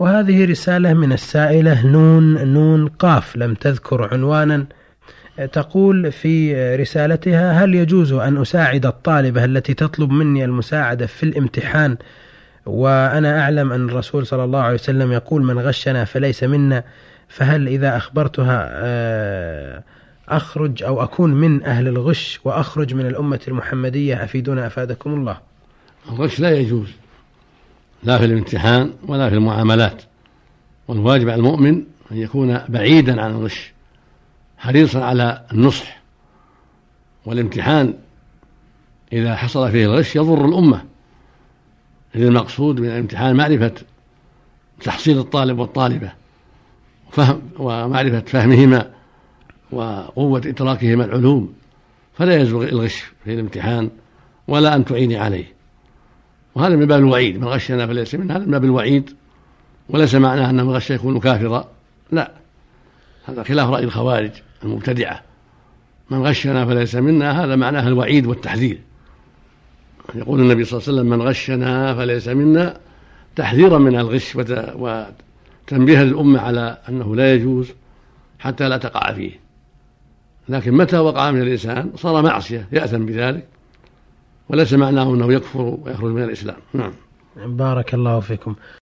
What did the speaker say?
وهذه رسالة من السائلة نون قاف، لم تذكر عنوانا. تقول في رسالتها: هل يجوز أن أساعد الطالبة التي تطلب مني المساعدة في الامتحان، وأنا أعلم أن الرسول صلى الله عليه وسلم يقول: من غشنا فليس منا، فهل إذا أخبرتها أخرج أو أكون من أهل الغش وأخرج من الأمة المحمدية؟ أفيدونا أفادكم الله. الغش لا يجوز، لا في الامتحان ولا في المعاملات، والواجب على المؤمن أن يكون بعيدا عن الغش، حريصا على النصح. والامتحان إذا حصل فيه الغش يضر الأمة، إذ المقصود من الامتحان معرفة تحصيل الطالب والطالبة ومعرفة فهمهما وقوة إدراكهما العلوم، فلا يجوز الغش في الامتحان ولا أن تعيني عليه. وهذا من باب الوعيد، من غشنا فليس منا، هذا من باب الوعيد، وليس معناه أن من غش يكون كافرا، لا، هذا خلاف رأي الخوارج المبتدعة. من غشنا فليس منا هذا معناه الوعيد والتحذير. يقول النبي صلى الله عليه وسلم: من غشنا فليس منا، تحذيرا من الغش وتنبيها للأمة على أنه لا يجوز حتى لا تقع فيه. لكن متى وقع من الإنسان صار معصية يأثم بذلك، وليس معناه أنه يكفر ويخرج من الإسلام. نعم. بارك الله فيكم.